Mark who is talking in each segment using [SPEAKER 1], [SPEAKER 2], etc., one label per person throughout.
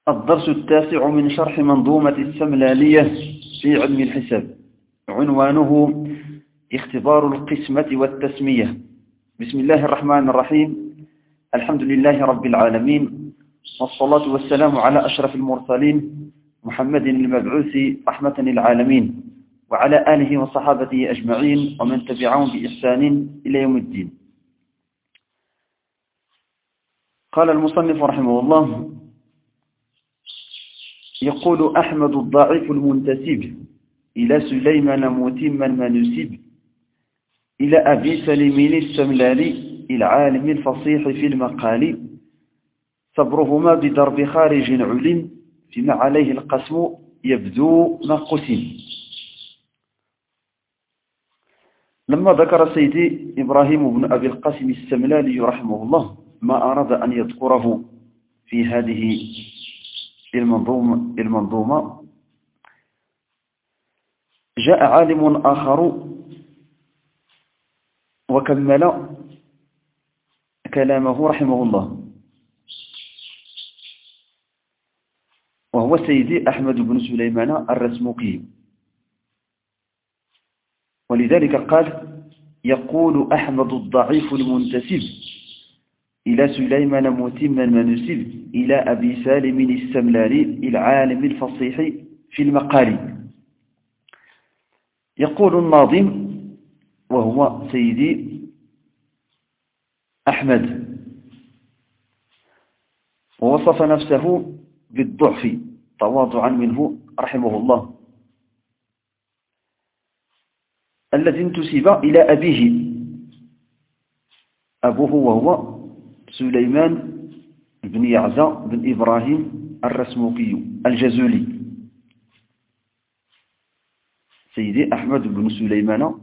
[SPEAKER 1] الدرس التاسع من شرح منظومة السملالية في علم الحساب، عنوانه اختبار القسمة والتسمية. بسم الله الرحمن الرحيم. الحمد لله رب العالمين، والصلاة والسلام على أشرف المرسلين محمد المبعوث رحمة للعالمين، وعلى آله وصحابته أجمعين ومن تبعهم بإحسان إلى يوم الدين. قال المصنف رحمه الله: يقول أحمد الضعيف المنتسب إلى سليمان متما ما نسب إلى أبي سليم السملالي العالم الفصيح في المقال، صبرهما بضرب خارج علم فيما عليه القسم يبدو ما قسم. لما ذكر سيدي إبراهيم بن أبي القاسم السملالي رحمه الله ما أراد أن يذكره في هذه المنظومة، جاء عالم آخر وكمل كلامه رحمه الله، وهو سيدي أحمد بن سليمان الرسموقي. ولذلك قال: يقول أحمد الضعيف المنتسب إلى سليمان متما ما نسب إلى أبي سالم السملالي العالم الفصيح في المقال. يقول الناظم وهو سيدي أحمد، ووصف نفسه بالضعف تواضعا منه رحمه الله، الذي انتسب إلى أبيه، أبوه وهو سليمان بن يعزى بن إبراهيم الرسموقي الجزولي. سيدي أحمد بن سليمان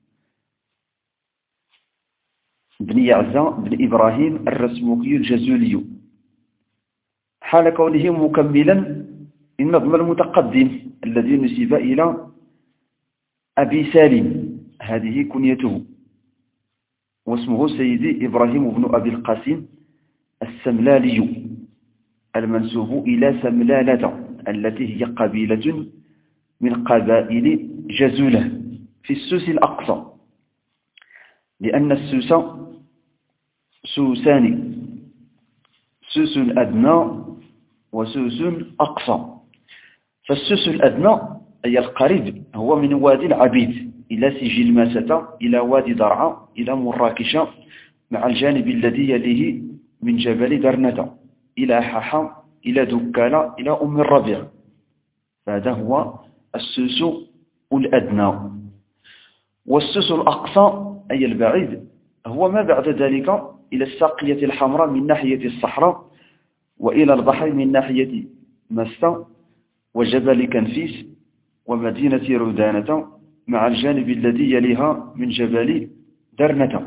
[SPEAKER 1] بن يعزى بن إبراهيم الرسموقي الجزولي، حال كونه مكملا النظم المتقدم الذي نسب إلى أبي سالم، هذه كنيته، واسمه سيدي إبراهيم بن أبي القاسم السملالي المنسوب إلى سملالة التي هي قبيلة من قبائل جزولة في السوس الأقصى، لأن السوس سوسان، سوس أدنى وسوس أقصى. فالسوس الأدنى أي القريب هو من وادي العبيد إلى سجل ماسة إلى وادي درعا إلى مراكش، مع الجانب الذي يليه من جبل درنة إلى ححا إلى دكالة إلى أم الربيع. فهذا هو السوس الأدنى. والسوس الأقصى أي البعيد هو ما بعد ذلك إلى الساقية الحمراء من ناحية الصحراء، وإلى البحر من ناحية مسة وجبل كنفيس ومدينة رودانة، مع الجانب الذي يليها من جبل درنة،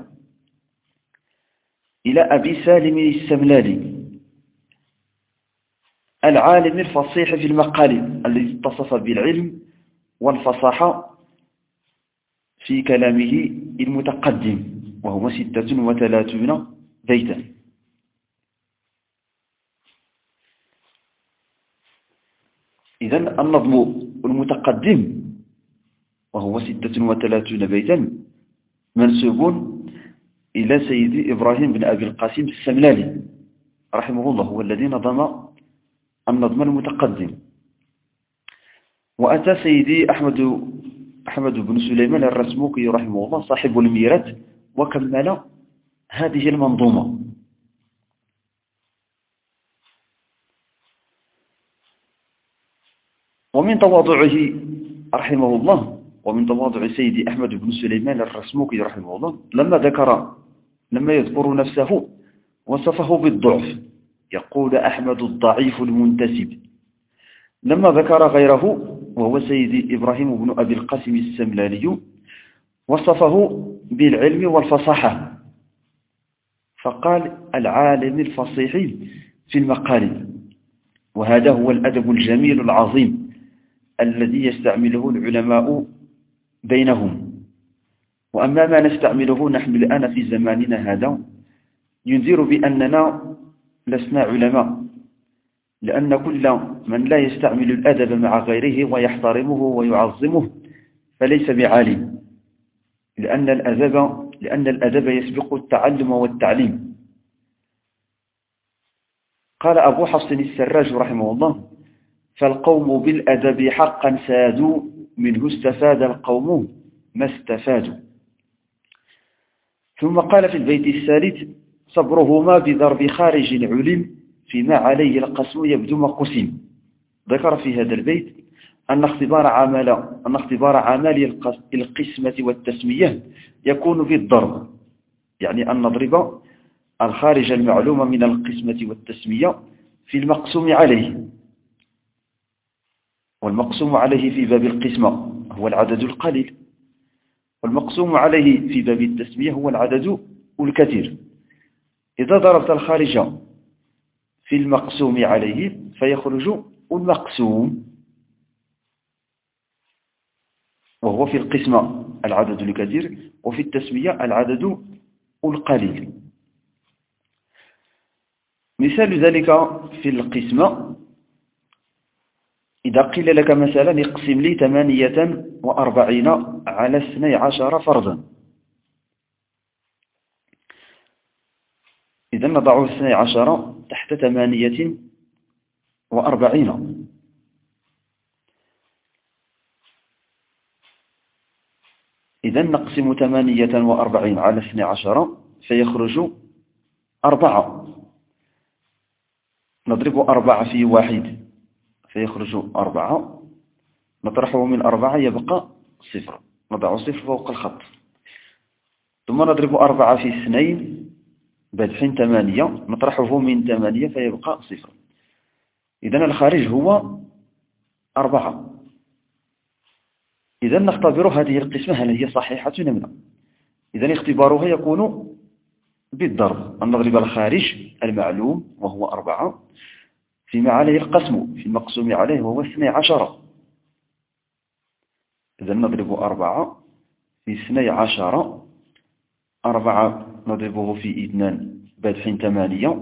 [SPEAKER 1] إلى أبي سالم السملالي العالم الفصيح في المقال، الذي اتصف بالعلم والفصاحة في كلامه المتقدم، وهو 36 بيتا. إذن النظم المتقدم وهو 36 بيتا منسوب إلى سيدي إبراهيم بن أبي القاسم السملالي رحمه الله، هو الذي نظم النظم المتقدم. وأتى سيدي أحمد بن سليمان الرسموقي رحمه الله صاحب الميرات وكمل هذه المنظومة. ومن تواضعه رحمه الله، ومن تواضع سيدي أحمد بن سليمان الرسموقي رحمه الله، لما يذكر نفسه وصفه بالضعف، يقول أحمد الضعيف المنتسب. لما ذكر غيره وهو سيدي إبراهيم بن أبي القاسم السملالي وصفه بالعلم والفصاحة، فقال العالم الفصيح في المقال. وهذا هو الأدب الجميل العظيم الذي يستعمله العلماء بينهم. وأما ما نستعمله نحن الآن في زماننا هذا ينذر بأننا لسنا علماء، لأن كل من لا يستعمل الأدب مع غيره ويحترمه ويعظمه فليس بعالم، لأن الأدب يسبق التعلم والتعليم. قال أبو حفص السراج رحمه الله: فالقوم بالأدب حقا سادوا، منه استفاد القوم ما استفادوا. ثم قال في البيت الثالث: صبرهما بضرب خارج العلم، فيما عليه القسم يبدو ما قسم. ذكر في هذا البيت أن اختبار عمل القسمة والتسمية يكون بالضرب، يعني أن نضرب الخارج المعلوم من القسمة والتسمية في المقسوم عليه. والمقسوم عليه في باب القسمة هو العدد القليل، والمقسوم عليه في باب التسمية هو العدد الكثير. إذا ضربت الخارج في المقسوم عليه فيخرج المقسوم، وهو في القسمة العدد الكثير، وفي التسمية العدد القليل. مثال ذلك في القسمة: إذا قيل لك مثلا اقسم لي 48 على 12 فرضا، إذا نضع 12 تحت 48. إذا نقسم 48 على 12 فيخرج 4. نضرب 4 في 1 فيخرج 4، نطرحه من 4 يبقى 0، نضع 0 فوق الخط. ثم نضرب 4 في 2 بدح 8، نطرحه من 8 فيبقى 0. إذن الخارج هو 4. إذن نختبر هذه القسمة هل هي صحيحة أم لا. إذن اختبارها يكون بالضرب، أن نضرب الخارج المعلوم وهو 4 فيما عليه القسم في المقسوم عليه وهو 12. إذن نضرب 4 في 12، 4 نضربه في 2 بدح 8،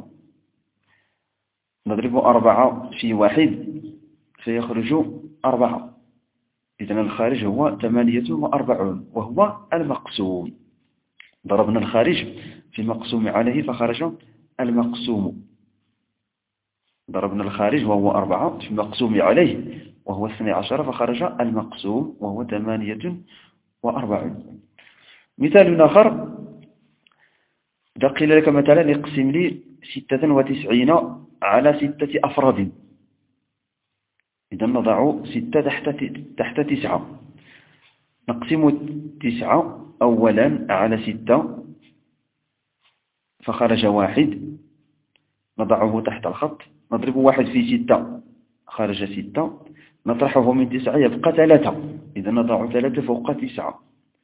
[SPEAKER 1] نضرب 4 في 1 فيخرج 4. إذن الخارج هو 48 وهو المقسوم. ضربنا الخارج في المقسوم عليه فخرج المقسوم. ضربنا الخارج وهو 4 في المقسوم عليه وهو 12 فخرج المقسوم وهو 48. مثال آخر: إذا قيل لك مثلا اقسم لي 96 على 6 أفراد، إذا نضع 6 تحت 9. نقسم 9 أولا على 6 فخرج 1، نضعه تحت الخط. نضرب 1 في 6 خرج 6، نطرحه من 9 يبقى 3، إذا نضع 3 فوق 9.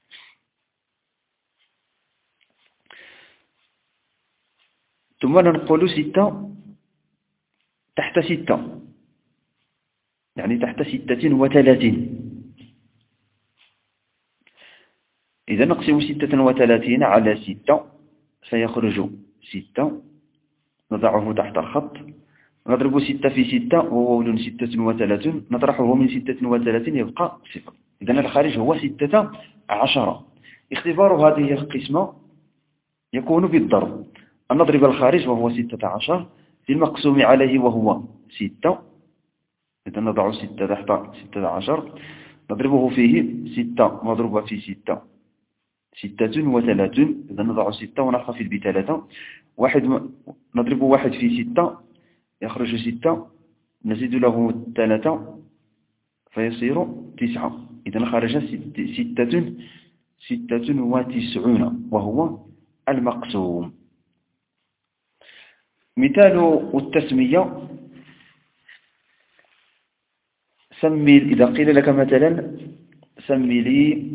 [SPEAKER 1] ثم ننقل 6 تحت 6، يعني تحت 36. إذا نقسم 36 على 6 فيخرج 6، نضعه تحت الخط. نضرب 6 في 6 وهو 36، نطرحه من 36 يبقى 0. إذن الخارج هو 16. اختبار هذه القسمة يكون بالضرب، أن نضرب الخارج وهو 16 في المقسوم عليه وهو 6. إذن نضع 6 تحت 16، نضربه فيه 6 مضروبة في 6 36، إذن نضع 6 ونخفض ب3. نضرب 1 في 6 يخرج 6، نزيد له 3 فيصير 9. إذن خرج 96 وهو المقسوم. مثال التسمية: إذا قيل لك مثلا سمي لي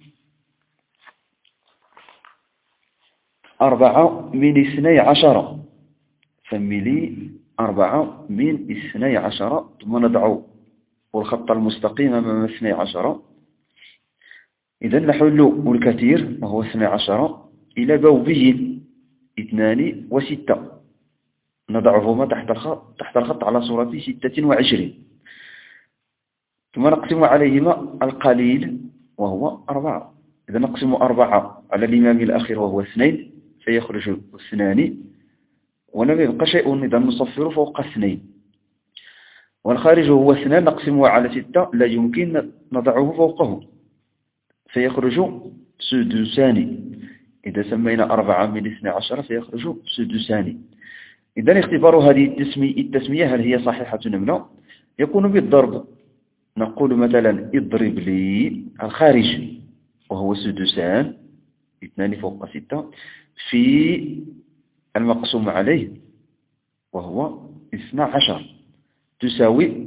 [SPEAKER 1] 4 من 12، سمي لي 4 من 12، ثم نضع الخط المستقيم أمام 12. إذا نحل الكثير وهو 12 إلى بوبي 2 و6. نضعهما تحت الخط على صورة 26. ثم نقسم عليهما القليل وهو 4. إذا نقسم 4 على الإمام الأخير وهو 2 فيخرج 2 ولم يبقى شيء. إذا نصفر فوق 2. والخارج هو 2 نقسمه على 6 لا يمكن نضعه فوقه فيخرج سدسان. إذا سمينا 4 من 12 فيخرج سدسان. إذا اختبار هذه التسمية هل هي صحيحة أم لا يكون بالضرب. نقول مثلا اضرب لي الخارج وهو سدسان 2 فوق 6 في المقسوم عليه وهو 12 تساوي،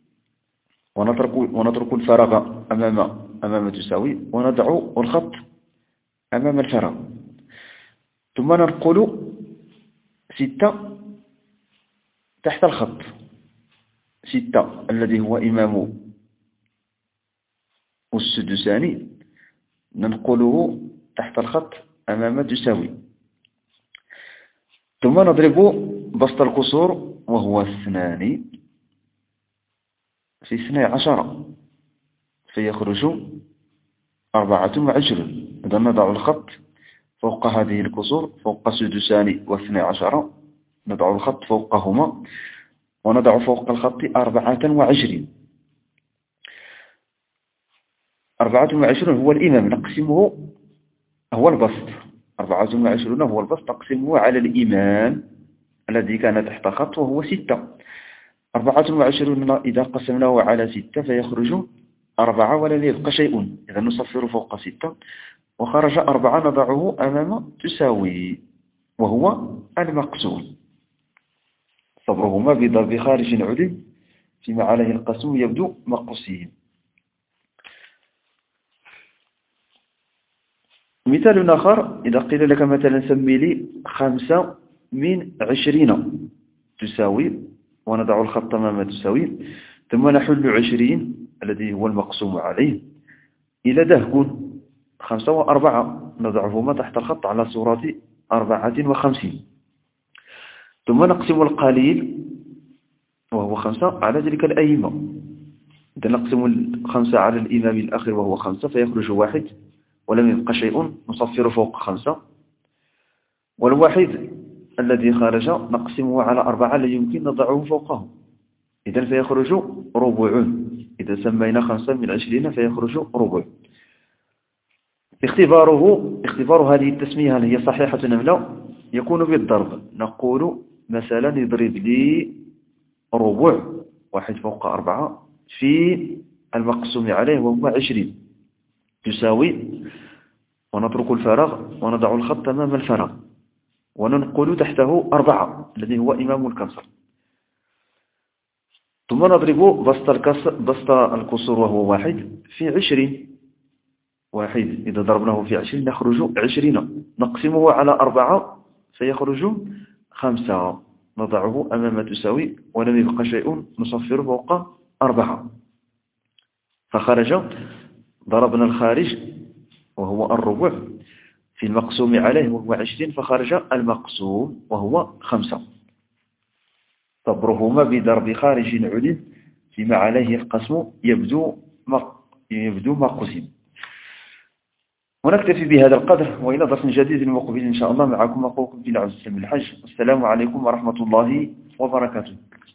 [SPEAKER 1] ونترك الفراغ أمام تساوي ونضع الخط أمام الفراغ. ثم ننقل 6 تحت الخط. 6 الذي هو إمام السدساني ننقله تحت الخط أمام تساوي. ثم نضرب بسط الكسور وهو 2 في 12 فيخرج 24. إذا نضع الخط فوق هذه الكسور فوق سدسان و12 نضع الخط فوقهما ونضع فوق الخط 24. 24 هو الإمام نقسمه هو البسط. 24 هو البسط نقسمه على الإمام الذي كان تحت خط وهو 6. 24 إذا قسمناه على 6 فيخرج 4 ولن يبقى شيء. إذا نصفر فوق 6 وخرج 4 نضعه أمام تساوي وهو المقسوم. صبرهما بضرب خارج عدل فيما عليه القسم يبدو مقصيا. مثال آخر إذا قيل لك مثلا سمي لي 5 من 20 تساوي ونضع الخط أمام تساوي ثم نحل 20 الذي هو المقسوم عليه إلى دهكون 5 و4 نضعهما تحت الخط على صورة 54. ثم نقسم القليل وهو 5 على تلك الأئمة. إذا نقسم 5 على الإمام الأخير وهو 5 فيخرج 1 ولم يبقى شيء نصفر فوق 5. والواحد الذي خرج نقسمه على 4 لا يمكن نضعه فوقه. إذا فيخرج ربع. إذا سمينا 5 من 20 فيخرج ربع. اختبار هذه التسمية هل هي صحيحة أم لا يكون بالضرب. نقول مثلا اضرب لي ربع 1 فوق 4 في المقسوم عليه وهو 20 تساوي ونترك الفراغ ونضع الخط أمام الفراغ وننقل تحته 4 الذي هو إمام الكسر. ثم نضرب بسط الكسور وهو 1 في 20. 1 إذا ضربناه في 20 نخرج 20 نقسمه على 4 فيخرج 5 نضعه أمام تساوي ولم يبقى شيء نصفر فوق 4 فخرج. ضربنا الخارج وهو الربع في المقسوم عليه وهو 20 فخرج المقسوم وهو 5. صبرهما بضرب خارج عدل فيما عليه القسم يبدو ما قسم. ونكتفي بهذا القدر وإلى درس جديد مقبل إن شاء الله معكم أخوكم في العز الحج. السلام عليكم ورحمة الله وبركاته.